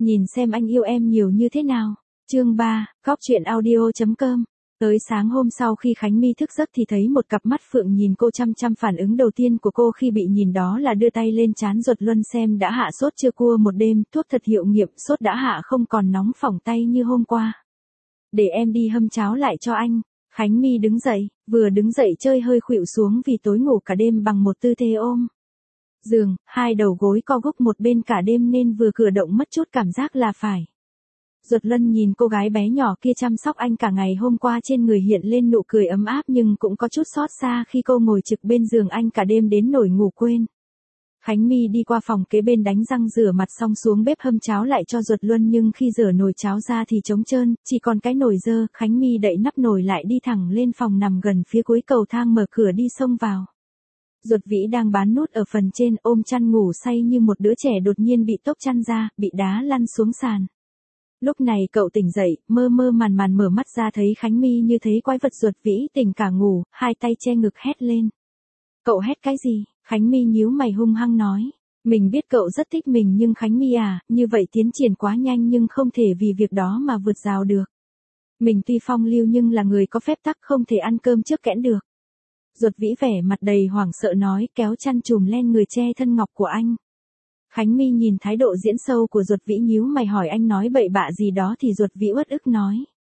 Nhìn xem anh yêu em nhiều như thế nào. Chương 3, Góc truyện audio.com. Tới sáng hôm sau khi Khánh My thức giấc thì thấy một cặp mắt phượng nhìn cô chăm chăm. Phản ứng đầu tiên của cô khi bị nhìn đó là đưa tay lên trán Duật Luân xem đã hạ sốt chưa. Cua một đêm, thuốc thật hiệu nghiệm, sốt đã hạ không còn nóng phỏng tay như hôm qua. Để em đi hâm cháo lại cho anh. Khánh My đứng dậy, vừa đứng dậy chơi hơi khuỵu xuống vì tối ngủ cả đêm bằng một tư thế ôm giường, hai đầu gối co gúc một bên cả đêm nên vừa cử động mất chút cảm giác là phải. Duật Luân nhìn cô gái bé nhỏ kia chăm sóc anh cả ngày hôm qua, trên người hiện lên nụ cười ấm áp nhưng cũng có chút xót xa khi cô ngồi trực bên giường anh cả đêm đến nỗi ngủ quên. Khánh My đi qua phòng kế bên đánh răng rửa mặt xong xuống bếp hâm cháo lại cho Duật Luân, nhưng khi rửa nồi cháo ra thì trống trơn, chỉ còn cái nồi dơ. Khánh My đậy nắp nồi lại đi thẳng lên phòng nằm gần phía cuối cầu thang, mở cửa đi xông vào. Duật Vĩ đang bán nút ở phần trên, ôm chăn ngủ say như một đứa trẻ, đột nhiên bị tốc chăn ra, bị đá lăn xuống sàn. Lúc này cậu tỉnh dậy, mơ mơ màn màn mở mắt ra thấy Khánh My như thấy quái vật. Duật Vĩ tỉnh cả ngủ, hai tay che ngực hét lên. Cậu hét cái gì? Khánh My nhíu mày hung hăng nói. Mình biết cậu rất thích mình nhưng Khánh My à, như vậy tiến triển quá nhanh nhưng không thể vì việc đó mà vượt rào được. Mình tuy phong lưu nhưng là người có phép tắc, không thể ăn cơm trước kẽn được. Duật Vĩ vẻ mặt đầy hoảng sợ nói, kéo chăn trùm lên người che thân ngọc của anh. Khánh My nhìn thái độ diễn sâu của Duật Vĩ nhíu mày hỏi anh nói bậy bạ gì đó thì Duật Vĩ uất ức nói.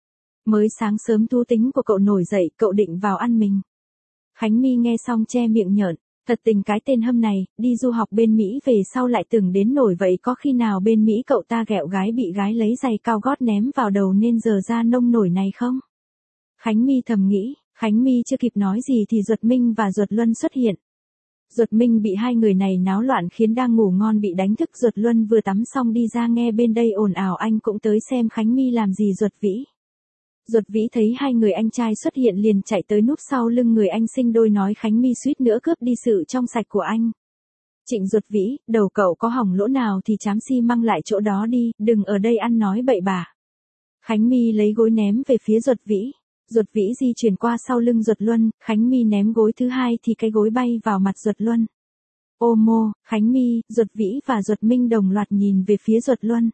Mới sáng sớm thú tính của cậu nổi dậy, cậu định vào ăn mình. Khánh My nghe xong che miệng nhợn, thật tình cái tên hâm này, đi du học bên Mỹ về sau lại từng đến nổi vậy, có khi nào bên Mỹ cậu ta ghẹo gái bị gái lấy giày cao gót ném vào đầu nên giờ ra nông nổi này không? Khánh My thầm nghĩ. Khánh My chưa kịp nói gì thì Duật Minh và Duật Luân xuất hiện. Duật Minh bị hai người này náo loạn khiến đang ngủ ngon bị đánh thức. Duật Luân vừa tắm xong đi ra nghe bên đây ồn ào, anh cũng tới xem Khánh My làm gì. Duật Vĩ. Duật Vĩ thấy hai người anh trai xuất hiện liền chạy tới núp sau lưng người anh sinh đôi nói Khánh My suýt nữa cướp đi sự trong sạch của anh. Trịnh Duật Vĩ, đầu cậu có hỏng lỗ nào thì chám xi măng lại chỗ đó đi, đừng ở đây ăn nói bậy bạ. Khánh My lấy gối ném về phía Duật Vĩ. Duật Vĩ di chuyển qua sau lưng Duật Luân, Khánh My ném gối thứ hai thì cái gối bay vào mặt Duật Luân. Ô mô, Khánh My, Duật Vĩ và Duật Minh đồng loạt nhìn về phía Duật Luân.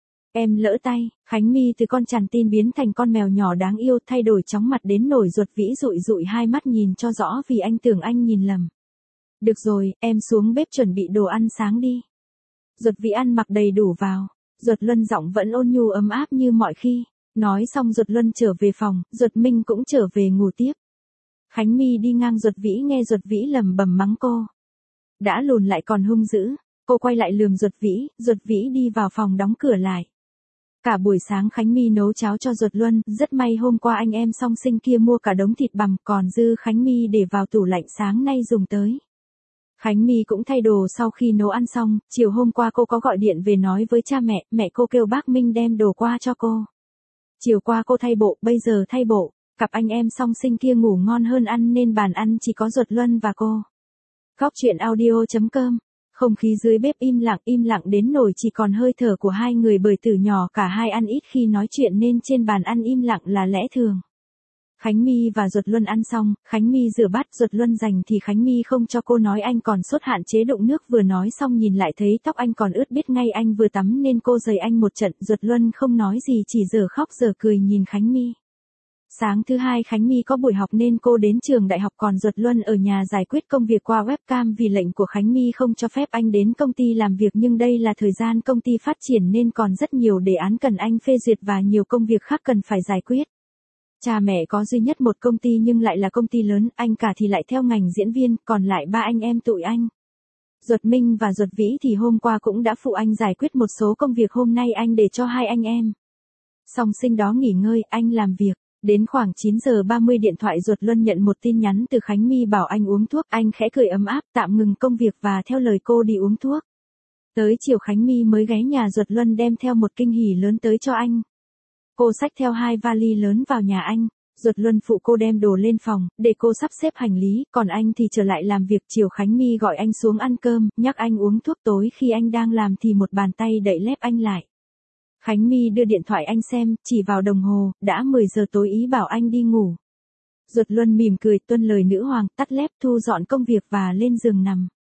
Em lỡ tay, Khánh My từ con chằn tin biến thành con mèo nhỏ đáng yêu, thay đổi chóng mặt đến nổi. Duật Vĩ dụi dụi hai mắt nhìn cho rõ vì anh tưởng anh nhìn lầm. Được rồi, em xuống bếp chuẩn bị đồ ăn sáng đi. Duật Vĩ ăn mặc đầy đủ vào. Duật Luân giọng vẫn ôn nhu ấm áp như mọi khi. Nói xong Duật Luân trở về phòng, Duật Minh cũng trở về ngủ tiếp. Khánh My đi ngang Duật Vĩ nghe Duật Vĩ lẩm bẩm mắng cô. Đã lùn lại còn hung dữ. Cô quay lại lườm Duật Vĩ đi vào phòng đóng cửa lại. Cả buổi sáng Khánh My nấu cháo cho Duật Luân, rất may hôm qua anh em song sinh kia mua cả đống thịt bằm, còn dư Khánh My để vào tủ lạnh sáng nay dùng tới. Khánh My cũng thay đồ sau khi nấu ăn xong, chiều hôm qua cô có gọi điện về nói với cha mẹ cô kêu bác Minh đem đồ qua cho cô. Chiều qua cô thay bộ, bây giờ thay bộ, cặp anh em song sinh kia ngủ ngon hơn ăn nên bàn ăn chỉ có Duật Luân và cô. Góc truyện audio.com. Không khí dưới bếp im lặng đến nỗi chỉ còn hơi thở của hai người, bởi từ nhỏ cả hai ăn ít khi nói chuyện nên trên bàn ăn im lặng là lẽ thường. Khánh My và Duật Luân ăn xong, Khánh My rửa bát, Duật Luân dành thì Khánh My không cho cô nói anh còn sốt hạn chế đụng nước, vừa nói xong nhìn lại thấy tóc anh còn ướt, biết ngay anh vừa tắm nên cô giày anh một trận. Duật Luân không nói gì, chỉ giờ khóc giờ cười nhìn Khánh My. Sáng thứ hai Khánh My có buổi học nên cô đến trường đại học, còn Duật Luân ở nhà giải quyết công việc qua webcam vì lệnh của Khánh My không cho phép anh đến công ty làm việc, nhưng đây là thời gian công ty phát triển nên còn rất nhiều đề án cần anh phê duyệt và nhiều công việc khác cần phải giải quyết. Cha mẹ có duy nhất một công ty nhưng lại là công ty lớn, anh cả thì lại theo ngành diễn viên, còn lại ba anh em tụi anh. Duật Minh và Duật Vĩ thì hôm qua cũng đã phụ anh giải quyết một số công việc, hôm nay anh để cho hai anh em song sinh đó nghỉ ngơi, anh làm việc. Đến khoảng 9 giờ 30 điện thoại Duật Luân nhận một tin nhắn từ Khánh My bảo anh uống thuốc, anh khẽ cười ấm áp, tạm ngừng công việc và theo lời cô đi uống thuốc. Tới chiều Khánh My mới ghé nhà Duật Luân đem theo một kinh hỉ lớn tới cho anh. Cô xách theo 2 vali lớn vào nhà anh, Duật Luân phụ cô đem đồ lên phòng, để cô sắp xếp hành lý, còn anh thì trở lại làm việc. Chiều Khánh My gọi anh xuống ăn cơm, nhắc anh uống thuốc tối, khi anh đang làm thì một bàn tay đậy lép anh lại. Khánh My đưa điện thoại anh xem, chỉ vào đồng hồ, đã 10 giờ tối, ý bảo anh đi ngủ. Duật Luân mỉm cười tuân lời nữ hoàng, tắt lép thu dọn công việc và lên giường nằm.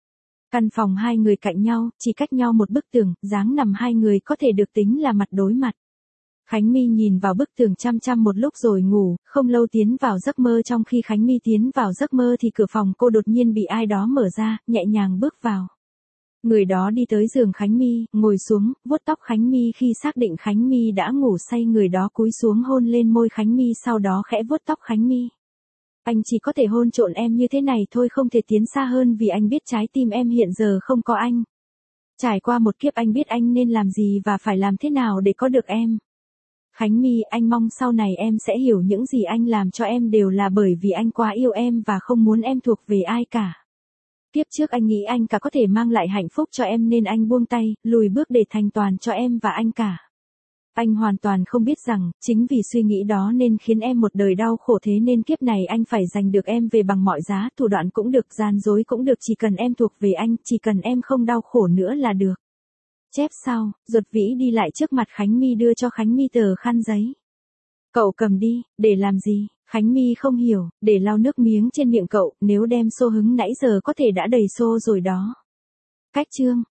Căn phòng hai người cạnh nhau, chỉ cách nhau một bức tường, dáng nằm hai người có thể được tính là mặt đối mặt. Khánh My nhìn vào bức tường chăm chăm một lúc rồi ngủ, không lâu tiến vào giấc mơ. Trong khi Khánh My tiến vào giấc mơ thì cửa phòng cô đột nhiên bị ai đó mở ra, nhẹ nhàng bước vào. Người đó đi tới giường Khánh My, ngồi xuống, vuốt tóc Khánh My. Khi xác định Khánh My đã ngủ say, người đó cúi xuống hôn lên môi Khánh My, sau đó khẽ vuốt tóc Khánh My. Anh chỉ có thể hôn trộn em như thế này thôi, không thể tiến xa hơn, vì anh biết trái tim em hiện giờ không có anh. Trải qua một kiếp anh biết anh nên làm gì và phải làm thế nào để có được em. Khánh My, anh mong sau này em sẽ hiểu những gì anh làm cho em đều là bởi vì anh quá yêu em và không muốn em thuộc về ai cả. Kiếp trước anh nghĩ anh cả có thể mang lại hạnh phúc cho em nên anh buông tay, lùi bước để thành toàn cho em và anh cả. Anh hoàn toàn không biết rằng, chính vì suy nghĩ đó nên khiến em một đời đau khổ, thế nên kiếp này anh phải giành được em về bằng mọi giá, thủ đoạn cũng được, gian dối cũng được, chỉ cần em thuộc về anh, chỉ cần em không đau khổ nữa là được. Chép sau, Duật Vĩ đi lại trước mặt Khánh My đưa cho Khánh My tờ khăn giấy. Cậu cầm đi, để làm gì? Khánh My không hiểu, để lau nước miếng trên miệng cậu, nếu đem xô hứng nãy giờ có thể đã đầy xô rồi đó. Cách chương